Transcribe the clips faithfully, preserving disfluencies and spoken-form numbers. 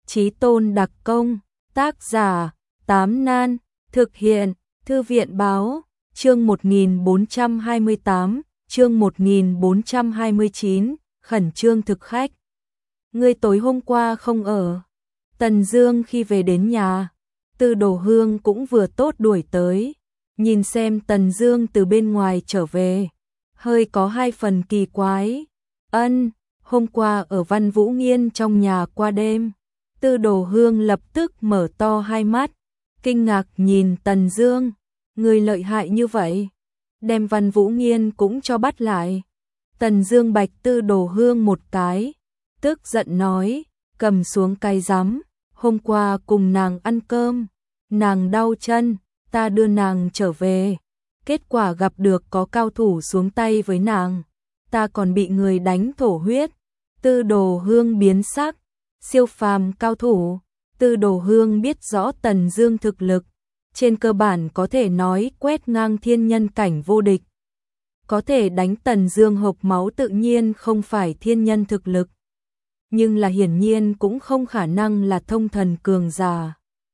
Chí tôn đặc công, tác giả, Tám Nan, thực hiện, Thư viện báo, chương một nghìn bốn trăm hai mươi tám, chương một nghìn bốn trăm hai mươi chín, khẩn trương thực khách. Ngươi tối hôm qua không ở. Tần Dương khi về đến nhà, Tư Đồ Hương cũng vừa tốt đuổi tới, nhìn xem Tần Dương từ bên ngoài trở về, hơi có hai phần kỳ quái. Ân, hôm qua ở Văn Vũ Nghiên trong nhà qua đêm. Tư Đồ Hương lập tức mở to hai mắt, kinh ngạc nhìn Tần Dương, người lợi hại như vậy, đem Văn Vũ Nghiên cũng cho bắt lại. Tần Dương bạch Tư Đồ Hương một cái, tức giận nói, cầm xuống cái rắm, hôm qua cùng nàng ăn cơm, nàng đau chân, ta đưa nàng trở về, kết quả gặp được có cao thủ xuống tay với nàng, ta còn bị người đánh thổ huyết. Tư Đồ Hương biến sắc, siêu phàm cao thủ. Tư Đồ Hương biết rõ Tần Dương thực lực, trên cơ bản có thể nói quét ngang thiên nhân cảnh vô địch. Có thể đánh Tần Dương hộc máu tự nhiên không phải thiên nhân thực lực, nhưng là hiển nhiên cũng không khả năng là thông thần cường giả.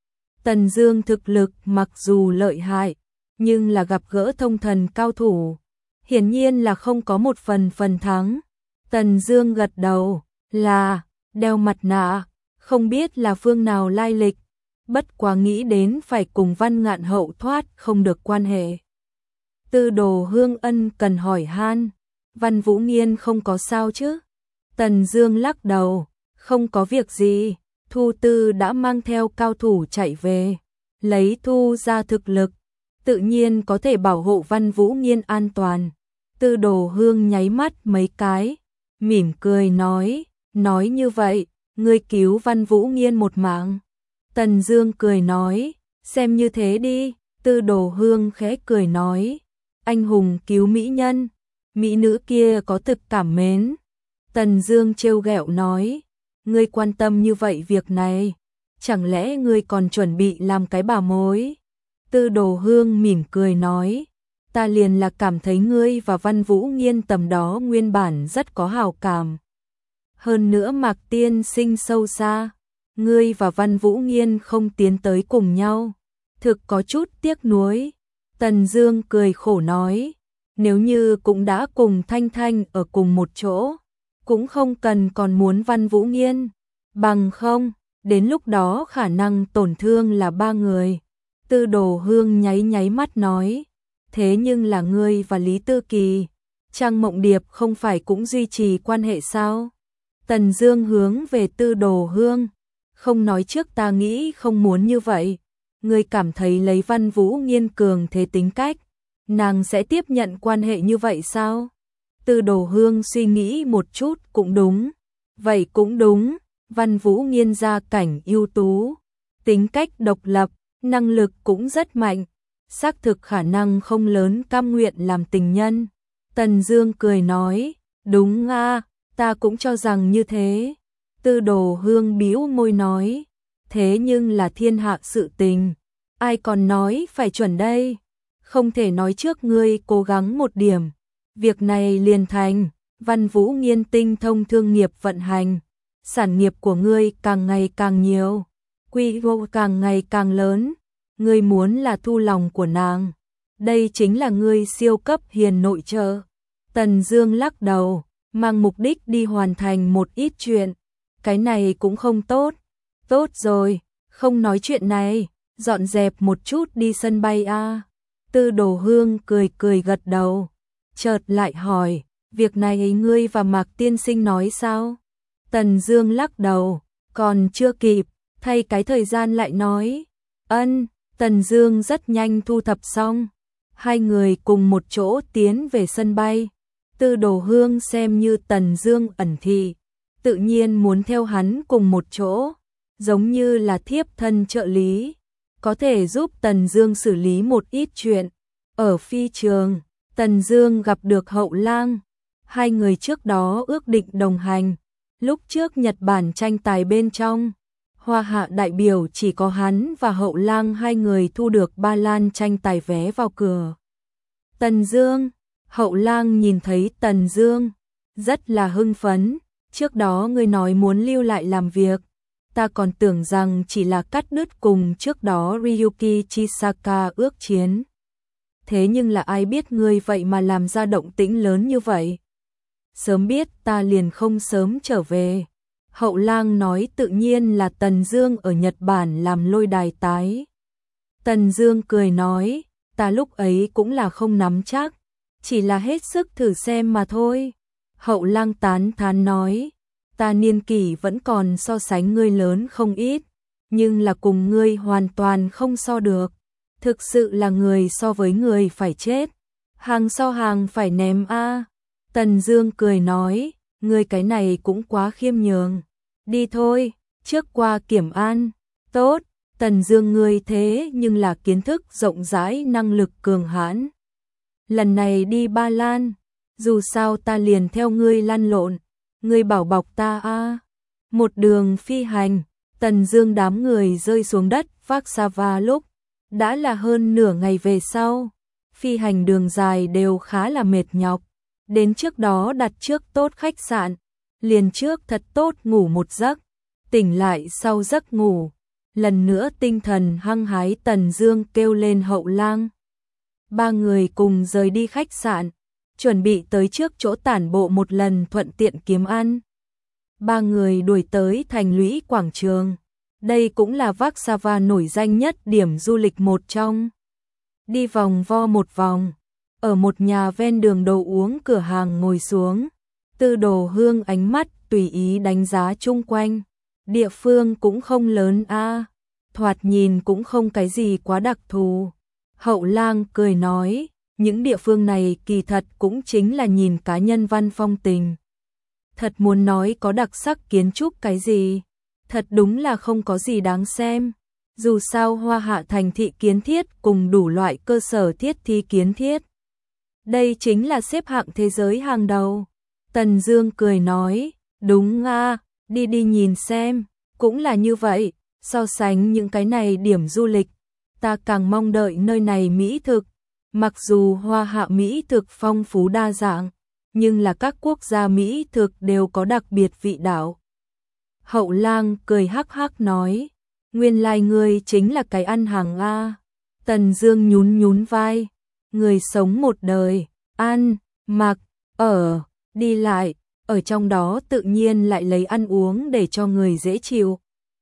Tần Dương thực lực mặc dù lợi hại, nhưng là gặp gỡ thông thần cao thủ, hiển nhiên là không có một phần phần thắng. Tần Dương gật đầu, là đeo mặt nạ, không biết là phương nào lai lịch, bất quá nghĩ đến phải cùng Văn Ngạn Hậu thoát không được quan hệ. Tư Đồ Hương ân cần hỏi han, Văn Vũ Nghiên không có sao chứ? Tần Dương lắc đầu, không có việc gì, Thu Tư đã mang theo cao thủ chạy về, lấy Thu ra thực lực, tự nhiên có thể bảo hộ Văn Vũ Nghiên an toàn. Tư Đồ Hương nháy mắt mấy cái, mỉm cười nói, nói như vậy, ngươi cứu Văn Vũ Nghiên một mạng. Tần Dương cười nói, xem như thế đi. Tư Đồ Hương khẽ cười nói, anh hùng cứu mỹ nhân, mỹ nữ kia có thực cảm mến. Tần Dương trêu ghẹo nói, ngươi quan tâm như vậy việc này, chẳng lẽ ngươi còn chuẩn bị làm cái bà mối? Tư Đồ Hương mỉm cười nói, ta liền là cảm thấy ngươi và Văn Vũ Nghiên tầm đó nguyên bản rất có hảo cảm. Hơn nữa Mạc tiên sinh sâu xa, ngươi và Văn Vũ Nghiên không tiến tới cùng nhau, thực có chút tiếc nuối. Tần Dương cười khổ nói, nếu như cũng đã cùng Thanh Thanh ở cùng một chỗ, cũng không cần còn muốn Văn Vũ Nghiên, bằng không, đến lúc đó khả năng tổn thương là ba người. Tư Đồ Hương nháy nháy mắt nói, thế nhưng là ngươi và Lý Tư Kỳ, Trang Mộng Điệp không phải cũng duy trì quan hệ sao? Tần Dương hướng về Tư Đồ Hương, không nói trước ta nghĩ không muốn như vậy, ngươi cảm thấy lấy Văn Vũ Nghiên cường thế tính cách, nàng sẽ tiếp nhận quan hệ như vậy sao? Tư Đồ Hương suy nghĩ một chút cũng đúng, vậy cũng đúng, Văn Vũ Nghiên gia cảnh ưu tú, tính cách độc lập, năng lực cũng rất mạnh, xác thực khả năng không lớn cam nguyện làm tình nhân. Tần Dương cười nói, đúng a, ta cũng cho rằng như thế. Tư Đồ Hương bĩu môi nói, thế nhưng là thiên hạ sự tình, ai còn nói phải chuẩn đây, không thể nói trước ngươi cố gắng một điểm, việc này liền thành. Văn Vũ Nghiên tinh thông thương nghiệp vận hành, sản nghiệp của ngươi càng ngày càng nhiều, quy mô càng ngày càng lớn, ngươi muốn là thu lòng của nàng, đây chính là ngươi siêu cấp hiền nội trợ. Tần Dương lắc đầu, mang mục đích đi hoàn thành một ít chuyện, cái này cũng không tốt. Tốt rồi, không nói chuyện này, dọn dẹp một chút đi sân bay a. Tư Đồ Hương cười cười gật đầu, chợt lại hỏi, việc này ngươi và Mạc tiên sinh nói sao? Tần Dương lắc đầu, còn chưa kịp, thay cái thời gian lại nói. Ân, Tần Dương rất nhanh thu thập xong, hai người cùng một chỗ tiến về sân bay. Tư Đồ Hương xem như Tần Dương ẩn thị, tự nhiên muốn theo hắn cùng một chỗ, giống như là thiếp thân trợ lý, có thể giúp Tần Dương xử lý một ít chuyện. Ở phi trường, Tần Dương gặp được Hậu Lang, hai người trước đó ước định đồng hành, lúc trước Nhật Bản tranh tài bên trong, Hoa Hạ đại biểu chỉ có hắn và Hậu Lang hai người thu được Ba Lan tranh tài vé vào cửa. Tần Dương, Hậu Lang nhìn thấy Tần Dương, rất là hưng phấn, trước đó ngươi nói muốn lưu lại làm việc, ta còn tưởng rằng chỉ là cắt đứt cùng trước đó Ryuki Chisaka ước chiến. Thế nhưng là ai biết ngươi vậy mà làm ra động tĩnh lớn như vậy. Sớm biết ta liền không sớm trở về. Hậu Lang nói tự nhiên là Tần Dương ở Nhật Bản làm lôi đài tái. Tần Dương cười nói, ta lúc ấy cũng là không nắm chắc, chỉ là hết sức thử xem mà thôi. Hậu Lang tán thán nói, ta niên kỷ vẫn còn so sánh ngươi lớn không ít, nhưng là cùng ngươi hoàn toàn không so được. Thực sự là người so với người phải chết, hàng so hàng phải ném a. Tần Dương cười nói, ngươi cái này cũng quá khiêm nhường. Đi thôi, trước qua kiểm an. Tốt, Tần Dương ngươi thế nhưng là kiến thức rộng rãi, năng lực cường hãn. Lần này đi Ba Lan, dù sao ta liền theo ngươi lăn lộn, ngươi bảo bọc ta a. Một đường phi hành, Tần Dương đám người rơi xuống đất Warsaw lúc đã là hơn nửa ngày về sau. Phi hành đường dài đều khá là mệt nhọc. Đến trước đó đặt trước tốt khách sạn, liền trước thật tốt ngủ một giấc, tỉnh lại sau giấc ngủ, lần nữa tinh thần hăng hái. Tần Dương kêu lên Hậu Lang. Ba người cùng rời đi khách sạn, chuẩn bị tới trước chỗ tản bộ một lần thuận tiện kiếm ăn. Ba người đuổi tới thành lũy quảng trường. Đây cũng là Warsaw nổi danh nhất điểm du lịch một trong. Đi vòng vo một vòng, ở một nhà ven đường đồ uống cửa hàng ngồi xuống. Tư Đồ Hương ánh mắt tùy ý đánh giá chung quanh. Địa phương cũng không lớn a, thoạt nhìn cũng không cái gì quá đặc thù. Hậu Lang cười nói, những địa phương này kỳ thật cũng chính là nhìn cá nhân văn phong tình. Thật muốn nói có đặc sắc kiến trúc cái gì, thật đúng là không có gì đáng xem. Dù sao Hoa Hạ thành thị kiến thiết cùng đủ loại cơ sở thiết thi kiến thiết, đây chính là xếp hạng thế giới hàng đầu. Tần Dương cười nói, đúng a, đi đi nhìn xem, cũng là như vậy. So sánh những cái này điểm du lịch, ta càng mong đợi nơi này mỹ thực. Mặc dù Hoa Hạ mỹ thực phong phú đa dạng, nhưng là các quốc gia mỹ thực đều có đặc biệt vị đạo. Hậu Lang cười hắc hắc nói, nguyên lai ngươi chính là cái ăn hàng a. Tần Dương nhún nhún vai, người sống một đời, ăn, mặc, ở, đi lại, ở trong đó tự nhiên lại lấy ăn uống để cho người dễ chịu.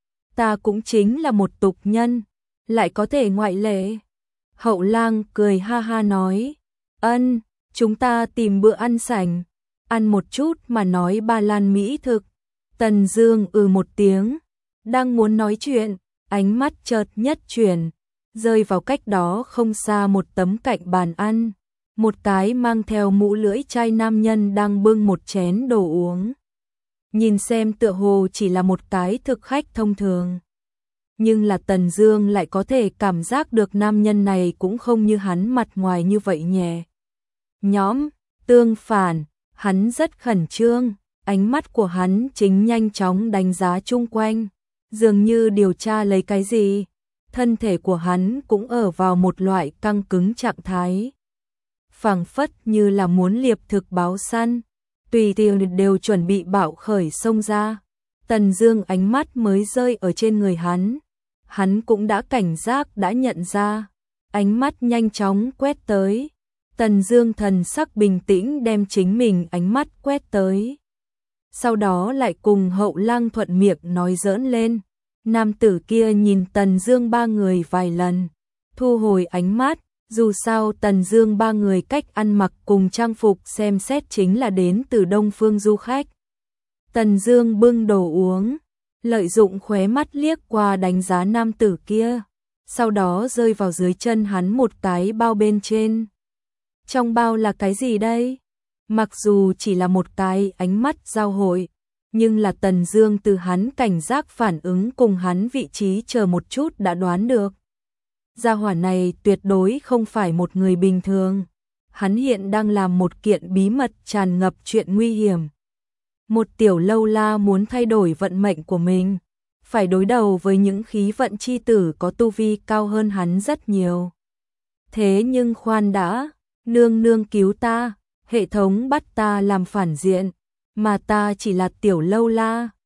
Ta cũng chính là một tục nhân, lại có thể ngoại lệ. Hậu Lang cười ha ha nói, ân, chúng ta tìm bữa ăn sảnh, ăn một chút mà nói Ba Lan mỹ thực. Tần Dương ừ một tiếng, đang muốn nói chuyện, ánh mắt chợt nhất chuyển, rơi vào cách đó không xa một tấm cạnh bàn ăn. Một cái mang theo mũ lưỡi chai nam nhân đang bưng một chén đồ uống. Nhìn xem tựa hồ chỉ là một cái thực khách thông thường. Nhưng là Tần Dương lại có thể cảm giác được nam nhân này cũng không như hắn mặt ngoài như vậy nhẹ. Nhóm, tương phản, hắn rất khẩn trương, ánh mắt của hắn chính nhanh chóng đánh giá chung quanh, dường như điều tra lấy cái gì. Thân thể của hắn cũng ở vào một loại căng cứng trạng thái, phảng phất như là muốn liệp thực báo săn, tùy tiện đều chuẩn bị bạo khởi xông ra. Tần Dương ánh mắt mới rơi ở trên người hắn, hắn cũng đã cảnh giác đã nhận ra, ánh mắt nhanh chóng quét tới. Tần Dương thần sắc bình tĩnh đem chính mình ánh mắt quét tới, sau đó lại cùng Hậu Lang thuận miệng nói giỡn lên. Nam tử kia nhìn Tần Dương ba người vài lần, thu hồi ánh mắt. Dù sao Tần Dương ba người cách ăn mặc cùng trang phục xem xét chính là đến từ Đông phương du khách. Tần Dương bưng đồ uống, lợi dụng khóe mắt liếc qua đánh giá nam tử kia, sau đó rơi vào dưới chân hắn một cái bao bên trên. Trong bao là cái gì đây? Mặc dù chỉ là một cái ánh mắt giao hội, nhưng là Tần Dương từ hắn cảnh giác phản ứng cùng hắn vị trí chờ một chút đã đoán được. Gia hỏa này tuyệt đối không phải một người bình thường. Hắn hiện đang làm một kiện bí mật tràn ngập chuyện nguy hiểm. Một tiểu lâu la muốn thay đổi vận mệnh của mình, phải đối đầu với những khí vận chi tử có tu vi cao hơn hắn rất nhiều. Thế nhưng khoan đã, nương nương cứu ta, hệ thống bắt ta làm phản diện, mà ta chỉ là tiểu lâu la.